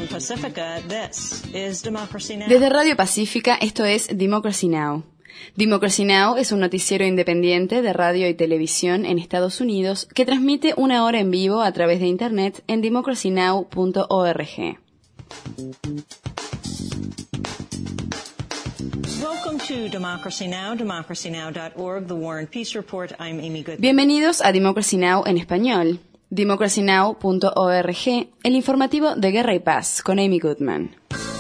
Desde Radio Pacífica, esto es Democracy Now! Democracy Now! Es un noticiero independiente de radio y televisión en Estados Unidos que transmite una hora en vivo a través de Internet en democracynow.org. Bienvenidos a Democracy Now! En español. democracynow.org, el informativo de Guerra y Paz, con Amy Goodman.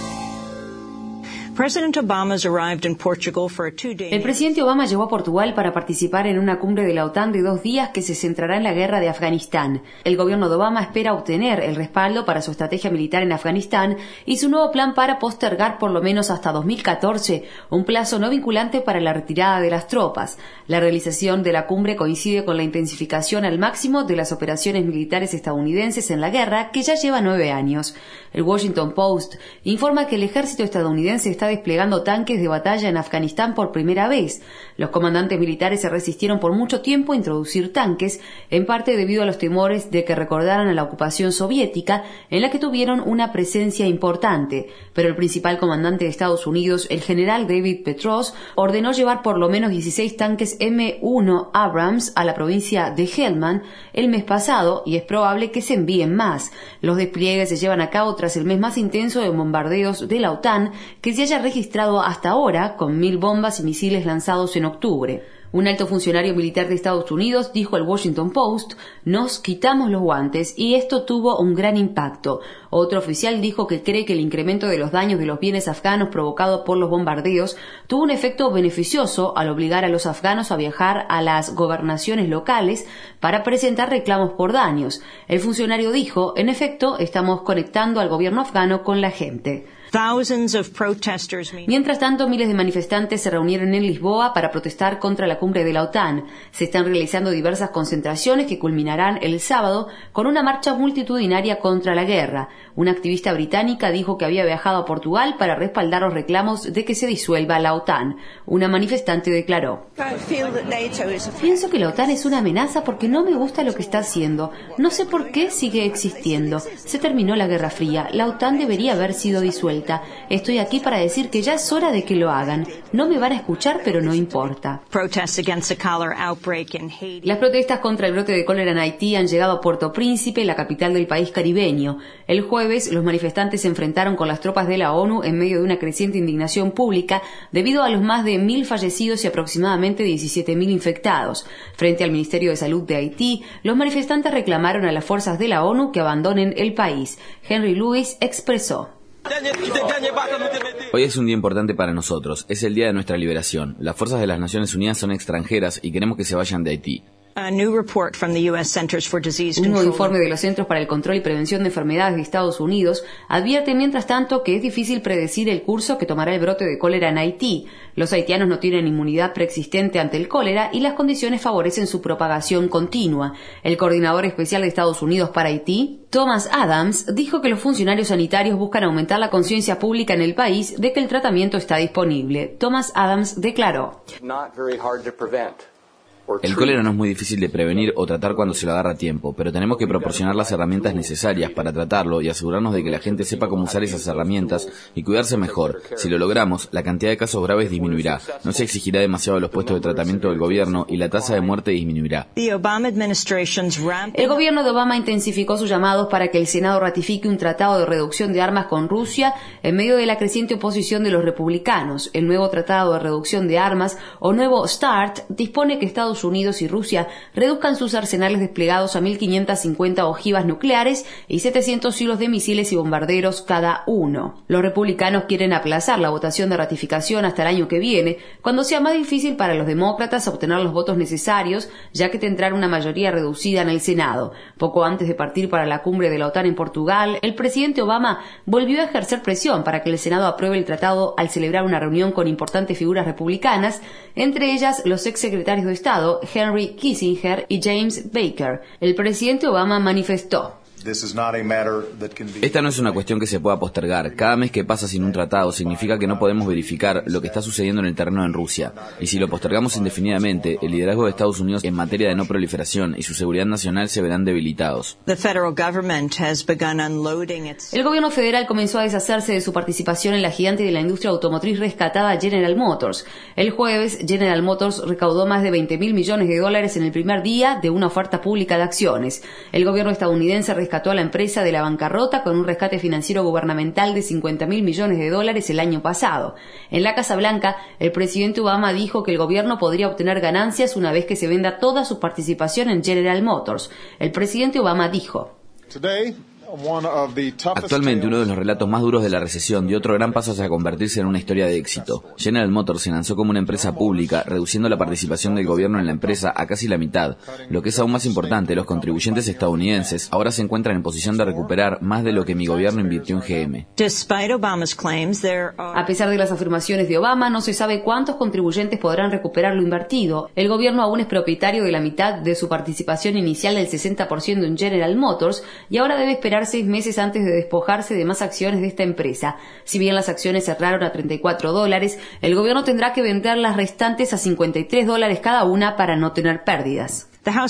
El presidente Obama llegó a Portugal para participar en una cumbre de la OTAN de 2 días que se centrará en la guerra de Afganistán. El gobierno de Obama espera obtener el respaldo para su estrategia militar en Afganistán y su nuevo plan para postergar por lo menos hasta 2014 un plazo no vinculante para la retirada de las tropas. La realización de la cumbre coincide con la intensificación al máximo de las operaciones militares estadounidenses en la guerra, que ya lleva 9 años. El Washington Post informa que el ejército estadounidense está desplegando tanques de batalla en Afganistán por primera vez. Los comandantes militares se resistieron por mucho tiempo a introducir tanques, en parte debido a los temores de que recordaran a la ocupación soviética, en la que tuvieron una presencia importante. Pero el principal comandante de Estados Unidos, el general David Petraeus, ordenó llevar por lo menos 16 tanques M1 Abrams a la provincia de Helmand el mes pasado, y es probable que se envíen más. Los despliegues se llevan a cabo tras el mes más intenso de bombardeos de la OTAN que se haya registrado hasta ahora, con 1.000 bombas y misiles lanzados en octubre. Un alto funcionario militar de Estados Unidos dijo al Washington Post: "Nos quitamos los guantes y esto tuvo un gran impacto". Otro oficial dijo que cree que el incremento de los daños de los bienes afganos provocado por los bombardeos tuvo un efecto beneficioso al obligar a los afganos a viajar a las gobernaciones locales para presentar reclamos por daños. El funcionario dijo: "En efecto, estamos conectando al gobierno afgano con la gente". Mientras tanto, miles de manifestantes se reunieron en Lisboa para protestar contra la cumbre de la OTAN. Se están realizando diversas concentraciones que culminarán el sábado con una marcha multitudinaria contra la guerra. Una activista británica dijo que había viajado a Portugal para respaldar los reclamos de que se disuelva la OTAN. Una manifestante declaró: "Pienso que la OTAN es una amenaza porque no me gusta lo que está haciendo. No sé por qué sigue existiendo. Se terminó la Guerra Fría. La OTAN debería haber sido disuelta. Estoy aquí para decir que ya es hora de que lo hagan. No me van a escuchar, pero no importa". Las protestas contra el brote de cólera en Haití han llegado a Puerto Príncipe, la capital del país caribeño. El jueves, los manifestantes se enfrentaron con las tropas de la ONU en medio de una creciente indignación pública debido a los más de 1.000 fallecidos y aproximadamente 17.000 infectados. Frente al Ministerio de Salud de Haití, los manifestantes reclamaron a las fuerzas de la ONU que abandonen el país. Henry Lewis expresó: "Hoy es un día importante para nosotros, es el día de nuestra liberación. Las fuerzas de las Naciones Unidas son extranjeras y queremos que se vayan de Haití". Un nuevo informe de los Centros para el Control y Prevención de Enfermedades de Estados Unidos advierte, mientras tanto, que es difícil predecir el curso que tomará el brote de cólera en Haití. Los haitianos no tienen inmunidad preexistente ante el cólera y las condiciones favorecen su propagación continua. El coordinador especial de Estados Unidos para Haití, Thomas Adams, dijo que los funcionarios sanitarios buscan aumentar la conciencia pública en el país de que el tratamiento está disponible. Thomas Adams declaró: "El cólera no es muy difícil de prevenir o tratar cuando se lo agarra a tiempo, pero tenemos que proporcionar las herramientas necesarias para tratarlo y asegurarnos de que la gente sepa cómo usar esas herramientas y cuidarse mejor. Si lo logramos, la cantidad de casos graves disminuirá, no se exigirá demasiado a los puestos de tratamiento del gobierno y la tasa de muerte disminuirá". El gobierno de Obama intensificó sus llamados para que el Senado ratifique un tratado de reducción de armas con Rusia en medio de la creciente oposición de los republicanos. El nuevo tratado de reducción de armas, o nuevo START, dispone que Estados Unidos y Rusia reduzcan sus arsenales desplegados a 1.550 ojivas nucleares y 700 silos de misiles y bombarderos cada uno. Los republicanos quieren aplazar la votación de ratificación hasta el año que viene, cuando sea más difícil para los demócratas obtener los votos necesarios, ya que tendrán una mayoría reducida en el Senado. Poco antes de partir para la cumbre de la OTAN en Portugal, el presidente Obama volvió a ejercer presión para que el Senado apruebe el tratado al celebrar una reunión con importantes figuras republicanas, entre ellas los exsecretarios de Estado Henry Kissinger y James Baker. El presidente Obama manifestó: Esta no es una cuestión que se pueda postergar. Cada mes que pasa sin un tratado significa que no podemos verificar lo que está sucediendo en el terreno en Rusia. Y si lo postergamos indefinidamente, el liderazgo de Estados Unidos en materia de no proliferación y su seguridad nacional se verán debilitados. El gobierno federal comenzó a deshacerse de su participación en la gigante de la industria automotriz rescatada General Motors. El jueves, General Motors recaudó más de $20.000 millones en el primer día de una oferta pública de acciones. El gobierno estadounidense rescató a la empresa de la bancarrota con un rescate financiero gubernamental de $50.000 millones el año pasado. En la Casa Blanca, el presidente Obama dijo que el gobierno podría obtener ganancias una vez que se venda toda su participación en General Motors. El presidente Obama dijo: Actualmente uno de los relatos más duros de la recesión dio otro gran paso hacia convertirse en una historia de éxito. General Motors se lanzó como una empresa pública, reduciendo la participación del gobierno en la empresa a casi la mitad. Lo que es aún más importante, los contribuyentes estadounidenses ahora se encuentran en posición de recuperar más de lo que mi gobierno invirtió en GM. A pesar de las afirmaciones de Obama, no se sabe cuántos contribuyentes podrán recuperar lo invertido. El gobierno aún es propietario de la mitad de su participación inicial del 60% en General Motors y ahora debe esperar 6 meses antes de despojarse de más acciones de esta empresa. Si bien las acciones cerraron a $34, el gobierno tendrá que vender las restantes a $53 cada una para no tener pérdidas.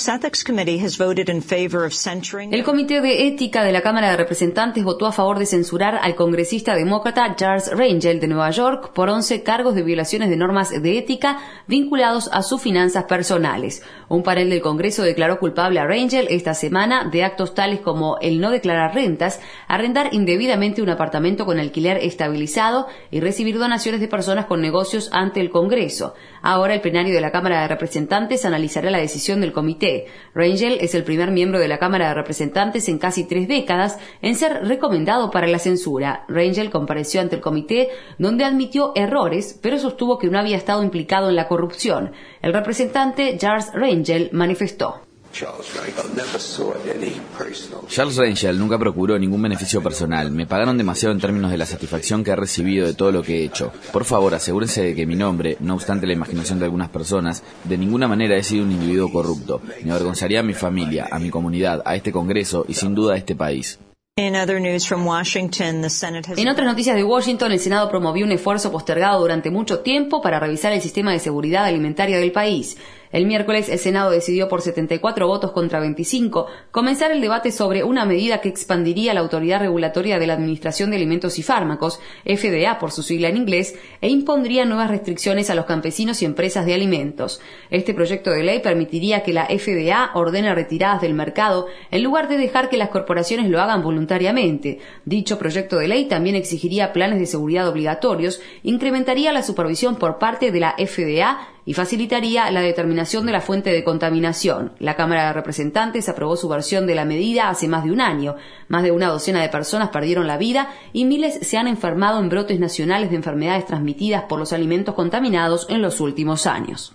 El Comité de Ética de la Cámara de Representantes votó a favor de censurar al congresista demócrata Charles Rangel de Nueva York por 11 cargos de violaciones de normas de ética vinculados a sus finanzas personales. Un panel del Congreso declaró culpable a Rangel esta semana de actos tales como el no declarar rentas, arrendar indebidamente un apartamento con alquiler estabilizado y recibir donaciones de personas con negocios ante el Congreso. Ahora el plenario de la Cámara de Representantes analizará la decisión del comité. Rangel es el primer miembro de la Cámara de Representantes en casi 3 décadas en ser recomendado para la censura. Rangel compareció ante el comité donde admitió errores, pero sostuvo que no había estado implicado en la corrupción. El representante Charles Rangel manifestó: Charles Rangel nunca procuró ningún beneficio personal. Me pagaron demasiado en términos de la satisfacción que he recibido de todo lo que he hecho. Por favor, asegúrense de que mi nombre, no obstante la imaginación de algunas personas, de ninguna manera he sido un individuo corrupto. Me avergonzaría a mi familia, a mi comunidad, a este Congreso y sin duda a este país. En otras noticias de Washington, el Senado promovió un esfuerzo postergado durante mucho tiempo para revisar el sistema de seguridad alimentaria del país. El miércoles, el Senado decidió por 74 votos contra 25 comenzar el debate sobre una medida que expandiría la Autoridad Regulatoria de la Administración de Alimentos y Fármacos, FDA por su sigla en inglés, e impondría nuevas restricciones a los campesinos y empresas de alimentos. Este proyecto de ley permitiría que la FDA ordene retiradas del mercado en lugar de dejar que las corporaciones lo hagan voluntariamente. Dicho proyecto de ley también exigiría planes de seguridad obligatorios, incrementaría la supervisión por parte de la FDA y facilitaría la determinación de la fuente de contaminación. La Cámara de Representantes aprobó su versión de la medida hace más de un año. Más de una docena de personas perdieron la vida y miles se han enfermado en brotes nacionales de enfermedades transmitidas por los alimentos contaminados en los últimos años.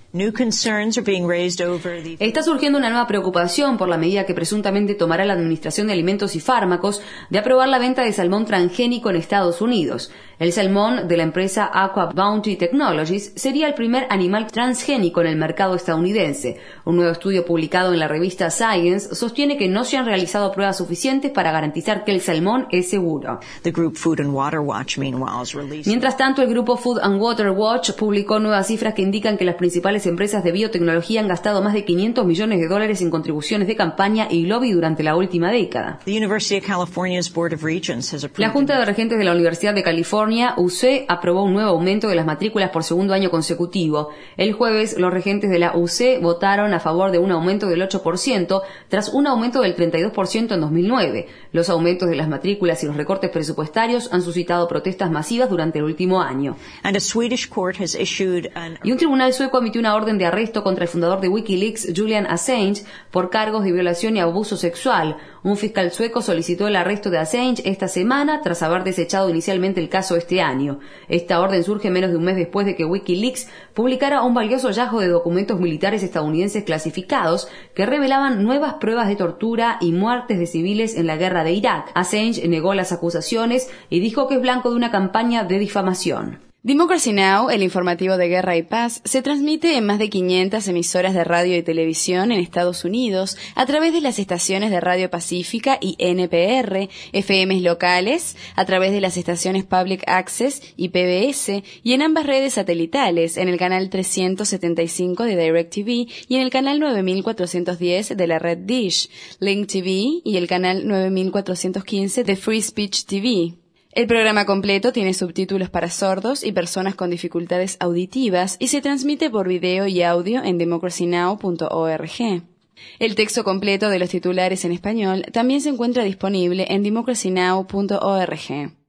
Está surgiendo una nueva preocupación por la medida que presuntamente tomará la Administración de Alimentos y Fármacos de aprobar la venta de salmón transgénico en Estados Unidos. El salmón de la empresa Aqua Bounty Technologies sería el primer animal transgénico en el mercado estadounidense. Un nuevo estudio publicado en la revista Science sostiene que no se han realizado pruebas suficientes para garantizar que el salmón es seguro. Mientras tanto, el grupo Food and Water Watch publicó nuevas cifras que indican que las principales empresas de biotecnología han gastado más de $500 millones en contribuciones de campaña y lobby durante la última década. La Junta de Regentes de la Universidad de California, UC, aprobó un nuevo aumento de las matrículas por segundo año consecutivo. El jueves, los regentes de la UC votaron a favor de un aumento del 8%, tras un aumento del 32% en 2009. Los aumentos de las matrículas y los recortes presupuestarios han suscitado protestas masivas durante el último año. Y un tribunal sueco emitió una orden de arresto contra el fundador de Wikileaks, Julian Assange, por cargos de violación y abuso sexual. Un fiscal sueco solicitó el arresto de Assange esta semana tras haber desechado inicialmente el caso este año. Esta orden surge menos de un mes después de que Wikileaks publicara un valioso hallazgo de documentos militares estadounidenses clasificados que revelaban nuevas pruebas de tortura y muertes de civiles en la guerra de Irak. Assange negó las acusaciones y dijo que es blanco de una campaña de difamación. Democracy Now!, el informativo de guerra y paz, se transmite en más de 500 emisoras de radio y televisión en Estados Unidos a través de las estaciones de Radio Pacífica y NPR, FMs locales, a través de las estaciones Public Access y PBS, y en ambas redes satelitales, en el canal 375 de DirecTV y en el canal 9410 de la red Dish, Link TV y el canal 9415 de Free Speech TV. El programa completo tiene subtítulos para sordos y personas con dificultades auditivas y se transmite por video y audio en democracynow.org. El texto completo de los titulares en español también se encuentra disponible en democracynow.org.